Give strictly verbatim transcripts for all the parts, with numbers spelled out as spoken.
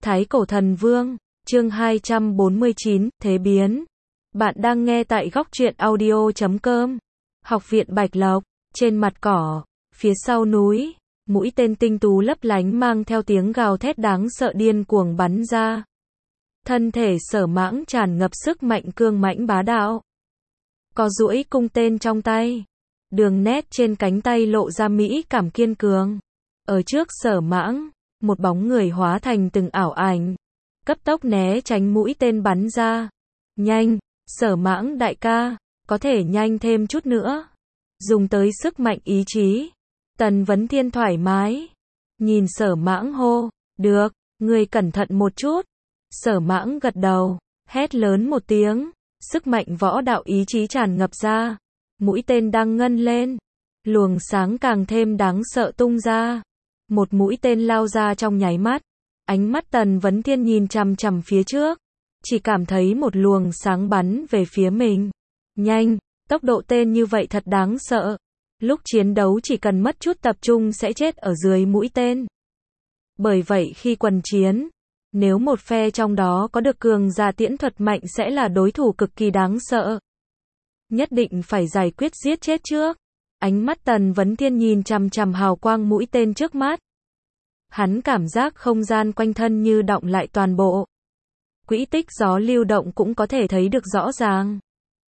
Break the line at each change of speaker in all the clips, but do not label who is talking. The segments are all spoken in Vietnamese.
Thái Cổ Thần Vương, chương hai trăm bốn mươi chín, Thế Biến. Bạn đang nghe tại góc truyện audio chấm com. Học viện Bạch Lộc, trên mặt cỏ, phía sau núi, mũi tên tinh tú lấp lánh mang theo tiếng gào thét đáng sợ điên cuồng bắn ra. Thân thể Sở Mãng tràn ngập sức mạnh cương mãnh bá đạo. Có duỗi cung tên trong tay, đường nét trên cánh tay lộ ra mỹ cảm kiên cường. Ở trước Sở Mãng, một bóng người hóa thành từng ảo ảnh, cấp tốc né tránh mũi tên bắn ra. Nhanh, Sở Mãng đại ca, có thể nhanh thêm chút nữa. Dùng tới sức mạnh ý chí. Tần Vấn Thiên thoải mái, nhìn Sở Mãng hô, được, ngươi cẩn thận một chút. Sở Mãng gật đầu, hét lớn một tiếng, sức mạnh võ đạo ý chí tràn ngập ra. Mũi tên đang ngân lên, luồng sáng càng thêm đáng sợ tung ra. Một mũi tên lao ra trong nháy mắt. Ánh mắt Tần Vấn Thiên nhìn chằm chằm phía trước, chỉ cảm thấy một luồng sáng bắn về phía mình. Nhanh, tốc độ tên như vậy thật đáng sợ. Lúc chiến đấu chỉ cần mất chút tập trung sẽ chết ở dưới mũi tên. Bởi vậy khi quần chiến, nếu một phe trong đó có được cường giả tiễn thuật mạnh sẽ là đối thủ cực kỳ đáng sợ. Nhất định phải giải quyết giết chết trước. Ánh mắt Tần Vấn Thiên nhìn chằm chằm hào quang mũi tên trước mắt. Hắn cảm giác không gian quanh thân như đọng lại toàn bộ. Quỹ tích gió lưu động cũng có thể thấy được rõ ràng.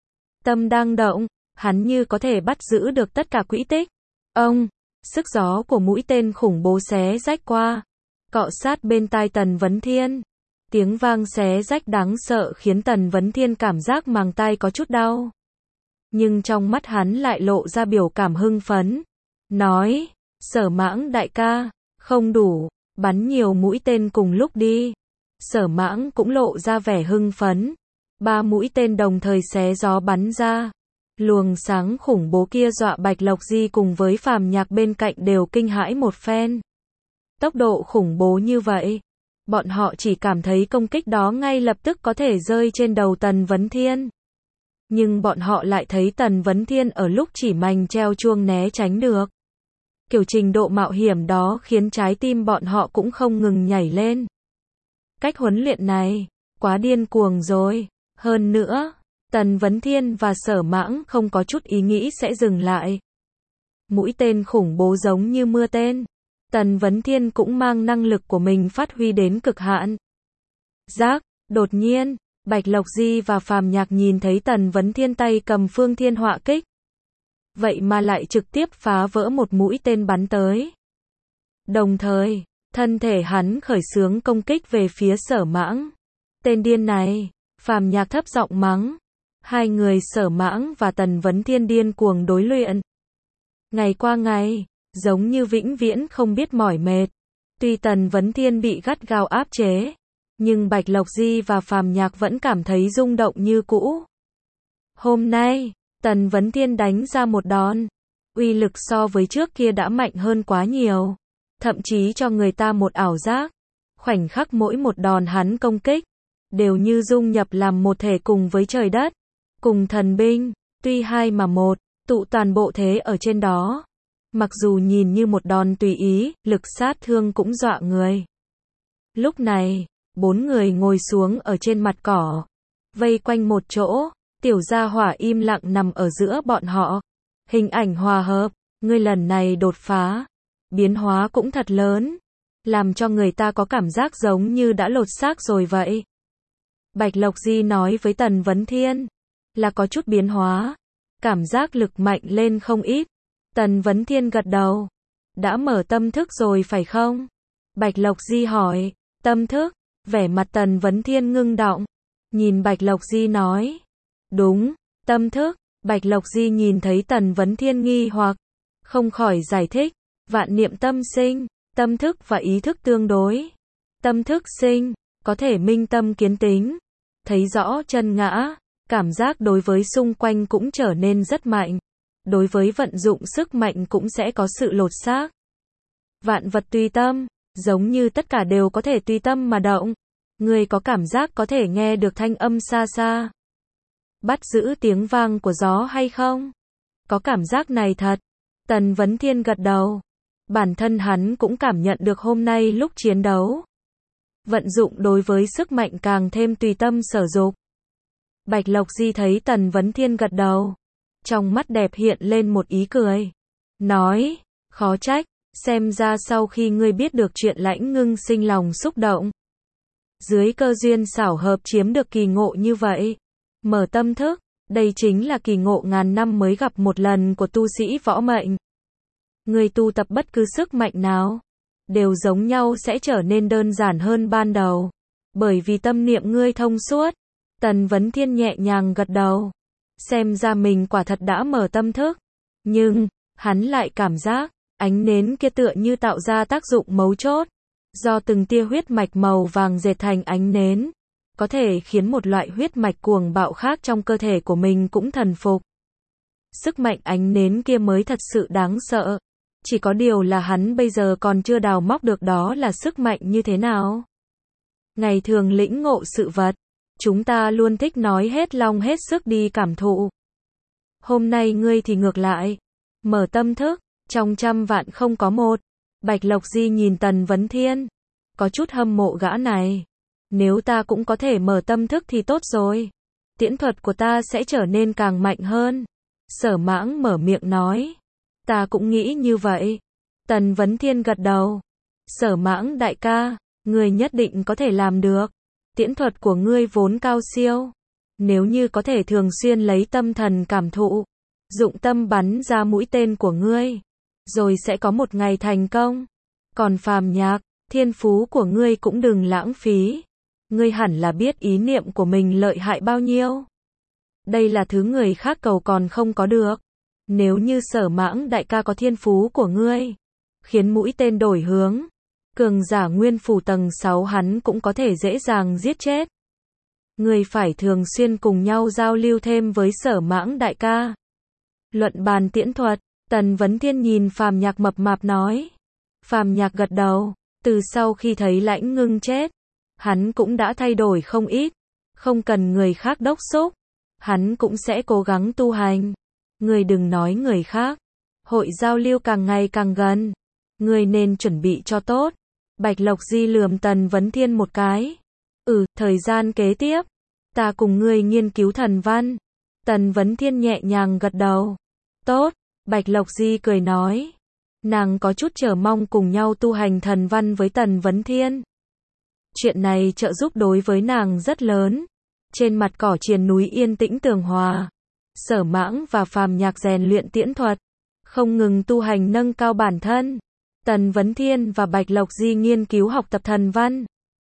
Tâm đang động, hắn như có thể bắt giữ được tất cả quỹ tích. Ông, sức gió của mũi tên khủng bố xé rách qua, cọ sát bên tai Tần Vấn Thiên. Tiếng vang xé rách đáng sợ khiến Tần Vấn Thiên cảm giác màng tai có chút đau. Nhưng trong mắt hắn lại lộ ra biểu cảm hưng phấn. Nói, Sở Mãng đại ca, không đủ, bắn nhiều mũi tên cùng lúc đi. Sở Mãng cũng lộ ra vẻ hưng phấn. Ba mũi tên đồng thời xé gió bắn ra. Luồng sáng khủng bố kia dọa Bạch Lộc Di cùng với Phàm Nhạc bên cạnh đều kinh hãi một phen. Tốc độ khủng bố như vậy, bọn họ chỉ cảm thấy công kích đó ngay lập tức có thể rơi trên đầu Tần Vấn Thiên. Nhưng bọn họ lại thấy Tần Vấn Thiên ở lúc chỉ mành treo chuông né tránh được. Kiểu trình độ mạo hiểm đó khiến trái tim bọn họ cũng không ngừng nhảy lên. Cách huấn luyện này, quá điên cuồng rồi. Hơn nữa, Tần Vấn Thiên và Sở Mãng không có chút ý nghĩ sẽ dừng lại. Mũi tên khủng bố giống như mưa tên. Tần Vấn Thiên cũng mang năng lực của mình phát huy đến cực hạn. Giác, đột nhiên, Bạch Lộc Di và Phàm Nhạc nhìn thấy Tần Vấn Thiên tay cầm Phương Thiên Họa Kích. Vậy mà lại trực tiếp phá vỡ một mũi tên bắn tới. Đồng thời, thân thể hắn khởi xướng công kích về phía Sở Mãng. Tên điên này, Phàm Nhạc thấp giọng mắng. Hai người Sở Mãng và Tần Vấn Thiên điên cuồng đối luyện. Ngày qua ngày, giống như vĩnh viễn không biết mỏi mệt. Tuy Tần Vấn Thiên bị gắt gao áp chế, nhưng Bạch Lộc Di và Phàm Nhạc vẫn cảm thấy rung động như cũ. Hôm nay, Tần Vấn Thiên đánh ra một đòn. Uy lực so với trước kia đã mạnh hơn quá nhiều. Thậm chí cho người ta một ảo giác. Khoảnh khắc mỗi một đòn hắn công kích, đều như dung nhập làm một thể cùng với trời đất. Cùng thần binh, tuy hai mà một, tụ toàn bộ thế ở trên đó. Mặc dù nhìn như một đòn tùy ý, lực sát thương cũng dọa người. Lúc này, bốn người ngồi xuống ở trên mặt cỏ, vây quanh một chỗ. Tiểu Gia Hỏa im lặng nằm ở giữa bọn họ. Hình ảnh hòa hợp, ngươi lần này đột phá, biến hóa cũng thật lớn, làm cho người ta có cảm giác giống như đã lột xác rồi vậy. Bạch Lộc Di nói với Tần Vấn Thiên, là có chút biến hóa, cảm giác lực mạnh lên không ít. Tần Vấn Thiên gật đầu, đã mở tâm thức rồi phải không? Bạch Lộc Di hỏi, tâm thức, vẻ mặt Tần Vấn Thiên ngưng động, nhìn Bạch Lộc Di nói. Đúng, tâm thức. Bạch Lộc Di nhìn thấy Tần Vấn Thiên nghi hoặc, không khỏi giải thích, vạn niệm tâm sinh, tâm thức và ý thức tương đối. Tâm thức sinh, có thể minh tâm kiến tính, thấy rõ chân ngã, cảm giác đối với xung quanh cũng trở nên rất mạnh. Đối với vận dụng sức mạnh cũng sẽ có sự lột xác. Vạn vật tùy tâm, giống như tất cả đều có thể tùy tâm mà động. Người có cảm giác có thể nghe được thanh âm xa xa. Bắt giữ tiếng vang của gió hay không? Có cảm giác này thật. Tần Vấn Thiên gật đầu. Bản thân hắn cũng cảm nhận được hôm nay lúc chiến đấu. vận dụng đối với sức mạnh càng thêm tùy tâm sở dục. Bạch Lộc Di thấy Tần Vấn Thiên gật đầu. Trong mắt đẹp hiện lên một ý cười. Nói, khó trách, xem ra sau khi ngươi biết được chuyện Lãnh Ngưng sinh lòng xúc động. Dưới cơ duyên xảo hợp chiếm được kỳ ngộ như vậy. Mở tâm thức, đây chính là kỳ ngộ ngàn năm mới gặp một lần của tu sĩ võ mệnh. Ngươi tu tập bất cứ sức mạnh nào, đều giống nhau sẽ trở nên đơn giản hơn ban đầu. Bởi vì tâm niệm ngươi thông suốt. Tần Vấn Thiên nhẹ nhàng gật đầu. Xem ra mình quả thật đã mở tâm thức. Nhưng, hắn lại cảm giác, ánh nến kia tựa như tạo ra tác dụng mấu chốt. Do từng tia huyết mạch màu vàng dệt thành ánh nến, có thể khiến một loại huyết mạch cuồng bạo khác trong cơ thể của mình cũng thần phục. Sức mạnh ánh nến kia mới thật sự đáng sợ. Chỉ có điều là hắn bây giờ còn chưa đào móc được đó là sức mạnh như thế nào. Ngày thường lĩnh ngộ sự vật, chúng ta luôn thích nói hết lòng hết sức đi cảm thụ. Hôm nay ngươi thì ngược lại. Mở tâm thức, trong trăm vạn không có một. Bạch Lộc Di nhìn Tần Vấn Thiên. Có chút hâm mộ gã này. Nếu ta cũng có thể mở tâm thức thì tốt rồi. Tiễn thuật của ta sẽ trở nên càng mạnh hơn. Sở Mãng mở miệng nói. Ta cũng nghĩ như vậy. Tần Vấn Thiên gật đầu. Sở Mãng đại ca, ngươi nhất định có thể làm được. Tiễn thuật của ngươi vốn cao siêu. Nếu như có thể thường xuyên lấy tâm thần cảm thụ, dụng tâm bắn ra mũi tên của ngươi, rồi sẽ có một ngày thành công. Còn Phàm Nhạc, thiên phú của ngươi cũng đừng lãng phí. Ngươi hẳn là biết ý niệm của mình lợi hại bao nhiêu. Đây là thứ người khác cầu còn không có được. Nếu như Sở Mãng đại ca có thiên phú của ngươi, khiến mũi tên đổi hướng, cường giả nguyên phủ tầng sáu hắn cũng có thể dễ dàng giết chết. Ngươi phải thường xuyên cùng nhau giao lưu thêm với Sở Mãng đại ca. Luận bàn tiễn thuật, Tần Vấn Thiên nhìn Phàm Nhạc mập mạp nói. Phàm Nhạc gật đầu, từ sau khi thấy Lãnh Ngưng chết, hắn cũng đã thay đổi không ít, không cần người khác đốc xúc, hắn cũng sẽ cố gắng tu hành. Ngươi đừng nói người khác, hội giao lưu càng ngày càng gần, ngươi nên chuẩn bị cho tốt. Bạch Lộc Di lườm Tần Vấn Thiên một cái. Ừ, thời gian kế tiếp, ta cùng ngươi nghiên cứu thần văn. Tần Vấn Thiên nhẹ nhàng gật đầu. Tốt, Bạch Lộc Di cười nói. Nàng có chút chờ mong cùng nhau tu hành thần văn với Tần Vấn Thiên. Chuyện này trợ giúp đối với nàng rất lớn. Trên mặt cỏ triền núi yên tĩnh tường hòa. Sở Mãng và Phàm Nhạc rèn luyện tiễn thuật, không ngừng tu hành nâng cao bản thân. Tần Vấn Thiên và Bạch Lộc Di nghiên cứu học tập thần văn.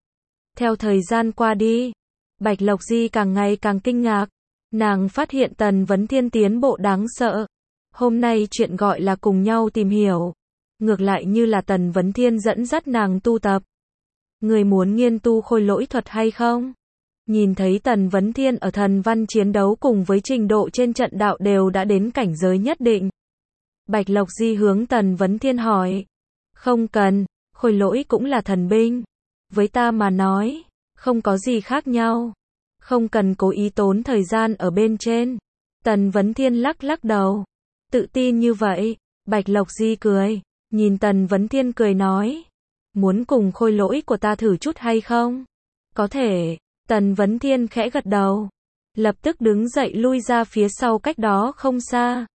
Theo thời gian qua đi, Bạch Lộc Di càng ngày càng kinh ngạc. Nàng phát hiện Tần Vấn Thiên tiến bộ đáng sợ. Hôm nay chuyện gọi là cùng nhau tìm hiểu, ngược lại như là Tần Vấn Thiên dẫn dắt nàng tu tập. Người muốn nghiên tu khôi lỗi thuật hay không? Nhìn thấy Tần Vấn Thiên ở thần văn chiến đấu cùng với trình độ trên trận đạo đều đã đến cảnh giới nhất định. Bạch Lộc Di hướng Tần Vấn Thiên hỏi. Không cần, khôi lỗi cũng là thần binh. Với ta mà nói, không có gì khác nhau. Không cần cố ý tốn thời gian ở bên trên. Tần Vấn Thiên lắc lắc đầu. Tự tin như vậy, Bạch Lộc Di cười. Nhìn Tần Vấn Thiên cười nói. Muốn cùng khôi lỗi của ta thử chút hay không? Có thể. Tần Vấn Thiên khẽ gật đầu. Lập tức đứng dậy lui ra phía sau cách đó không xa.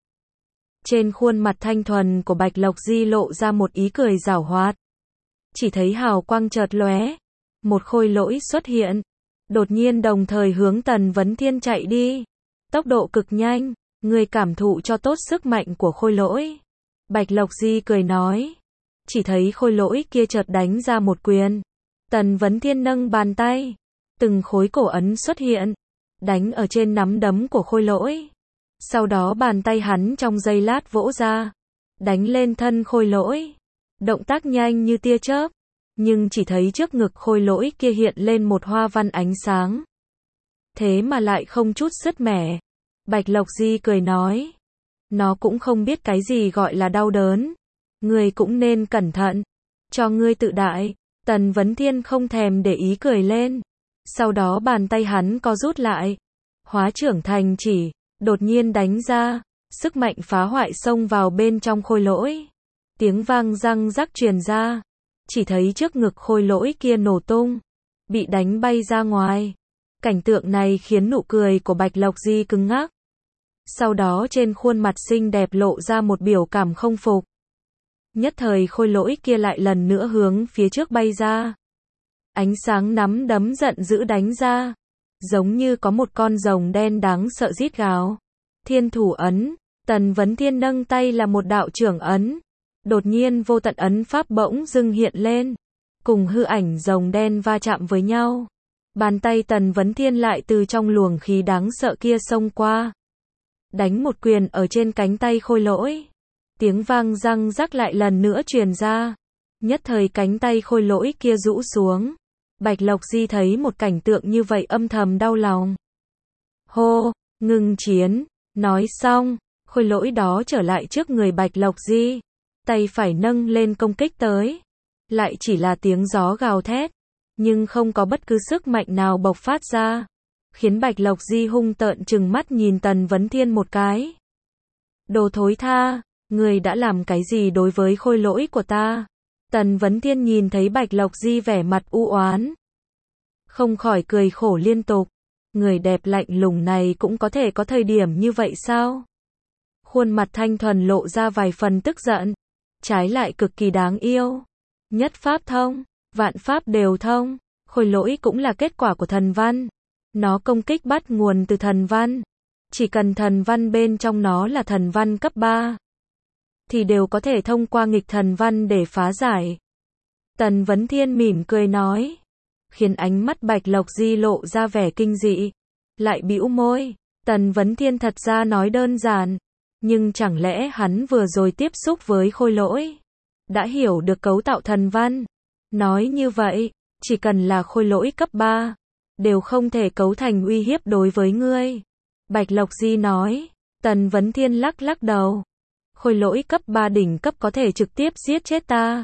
Trên khuôn mặt thanh thuần của Bạch Lộc Di lộ ra một ý cười giảo hoạt. Chỉ thấy hào quang chợt lóe. Một khôi lỗi xuất hiện. Đột nhiên đồng thời hướng Tần Vấn Thiên chạy đi. Tốc độ cực nhanh. Người cảm thụ cho tốt sức mạnh của khôi lỗi. Bạch Lộc Di cười nói. Chỉ thấy khôi lỗi kia chợt đánh ra một quyền. Tần Vấn Thiên nâng bàn tay. Từng khối cổ ấn xuất hiện. Đánh ở trên nắm đấm của khôi lỗi. Sau đó bàn tay hắn trong giây lát vỗ ra. Đánh lên thân khôi lỗi. Động tác nhanh như tia chớp. Nhưng chỉ thấy trước ngực khôi lỗi kia hiện lên một hoa văn ánh sáng. Thế mà lại không chút sứt mẻ. Bạch Lộc Di cười nói. Nó cũng không biết cái gì gọi là đau đớn. Ngươi cũng nên cẩn thận. Cho ngươi tự đại. Tần Vấn Thiên không thèm để ý cười lên. Sau đó bàn tay hắn co rút lại. Hóa trưởng thành chỉ. Đột nhiên đánh ra. Sức mạnh phá hoại xông vào bên trong khôi lỗi. Tiếng vang răng rắc truyền ra. Chỉ thấy trước ngực khôi lỗi kia nổ tung. bị đánh bay ra ngoài. Cảnh tượng này khiến nụ cười của Bạch Lộc Di cứng ngắc. Sau đó trên khuôn mặt xinh đẹp lộ ra một biểu cảm không phục. Nhất thời khôi lỗi kia lại lần nữa hướng phía trước bay ra. Ánh sáng nắm đấm giận dữ đánh ra. Giống như có một con rồng đen đáng sợ rít gào. Thiên thủ ấn, Tần Vấn Thiên nâng tay là một đạo trưởng ấn. Đột nhiên vô tận ấn pháp bỗng dưng hiện lên. Cùng hư ảnh rồng đen va chạm với nhau. Bàn tay Tần Vấn Thiên lại từ trong luồng khí đáng sợ kia xông qua. Đánh một quyền ở trên cánh tay khôi lỗi. Tiếng vang răng rắc lại lần nữa truyền ra. Nhất thời cánh tay khôi lỗi kia rũ xuống. Bạch Lộc Di thấy một cảnh tượng như vậy âm thầm đau lòng. Hô, ngừng chiến. Nói xong, khôi lỗi đó trở lại trước người Bạch Lộc Di. Tay phải nâng lên công kích tới. Lại chỉ là tiếng gió gào thét. Nhưng không có bất cứ sức mạnh nào bộc phát ra. Khiến Bạch Lộc Di hung tợn trừng mắt nhìn Tần Vấn Thiên một cái. Đồ thối tha, người đã làm cái gì đối với khôi lỗi của ta? Tần Vấn Thiên nhìn thấy Bạch Lộc Di vẻ mặt u oán. Không khỏi cười khổ liên tục. Người đẹp lạnh lùng này cũng có thể có thời điểm như vậy sao? Khuôn mặt thanh thuần lộ ra vài phần tức giận. Trái lại cực kỳ đáng yêu. Nhất pháp thông, vạn pháp đều thông. Khôi lỗi cũng là kết quả của thần văn. Nó công kích bắt nguồn từ thần văn. Chỉ cần thần văn bên trong nó là thần văn cấp ba. Thì đều có thể thông qua nghịch thần văn để phá giải. Tần Vấn Thiên mỉm cười nói. Khiến ánh mắt Bạch Lộc Di lộ ra vẻ kinh dị. Lại bĩu môi. Tần Vấn Thiên thật ra nói đơn giản. Nhưng chẳng lẽ hắn vừa rồi tiếp xúc với khôi lỗi. Đã hiểu được cấu tạo thần văn. Nói như vậy, chỉ cần là khôi lỗi cấp ba. Đều không thể cấu thành uy hiếp đối với ngươi. Bạch Lộc Di nói. Tần Vấn Thiên lắc lắc đầu. Khôi lỗi cấp ba đỉnh cấp có thể trực tiếp giết chết ta.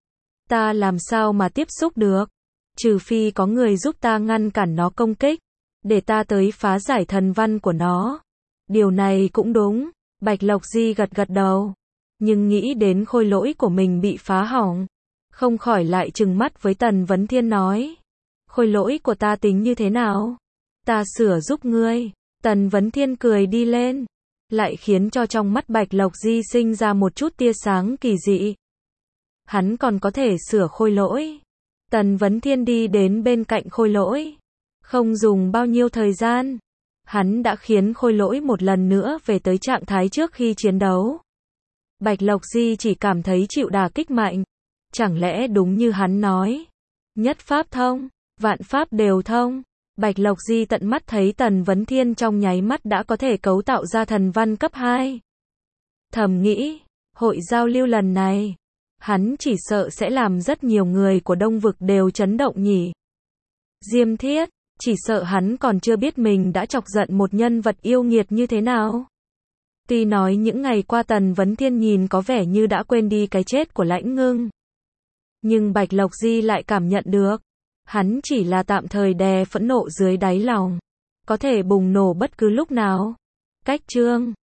Ta làm sao mà tiếp xúc được? Trừ phi có người giúp ta ngăn cản nó công kích. Để ta tới phá giải thần văn của nó. Điều này cũng đúng. Bạch Lộc Di gật gật đầu. Nhưng nghĩ đến khôi lỗi của mình bị phá hỏng. Không khỏi lại trừng mắt với Tần Vấn Thiên nói. Khôi lỗi của ta tính như thế nào? Ta sửa giúp ngươi. Tần Vấn Thiên cười đi lên. Lại khiến cho trong mắt Bạch Lộc Di sinh ra một chút tia sáng kỳ dị. Hắn còn có thể sửa khôi lỗi. Tần Vấn Thiên đi đến bên cạnh khôi lỗi. Không dùng bao nhiêu thời gian. Hắn đã khiến khôi lỗi một lần nữa về tới trạng thái trước khi chiến đấu. Bạch Lộc Di chỉ cảm thấy chịu đả kích mạnh. Chẳng lẽ đúng như hắn nói. Nhất pháp thông, vạn pháp đều thông. Bạch Lộc Di tận mắt thấy Tần Vấn Thiên trong nháy mắt đã có thể cấu tạo ra thần văn cấp hai. Thầm nghĩ, hội giao lưu lần này, hắn chỉ sợ sẽ làm rất nhiều người của Đông Vực đều chấn động nhỉ. Diêm Thiết, chỉ sợ hắn còn chưa biết mình đã chọc giận một nhân vật yêu nghiệt như thế nào. Tuy nói những ngày qua Tần Vấn Thiên nhìn có vẻ như đã quên đi cái chết của Lãnh Ngưng. Nhưng Bạch Lộc Di lại cảm nhận được. Hắn chỉ là tạm thời đè phẫn nộ dưới đáy lòng. Có thể bùng nổ bất cứ lúc nào. Cách chương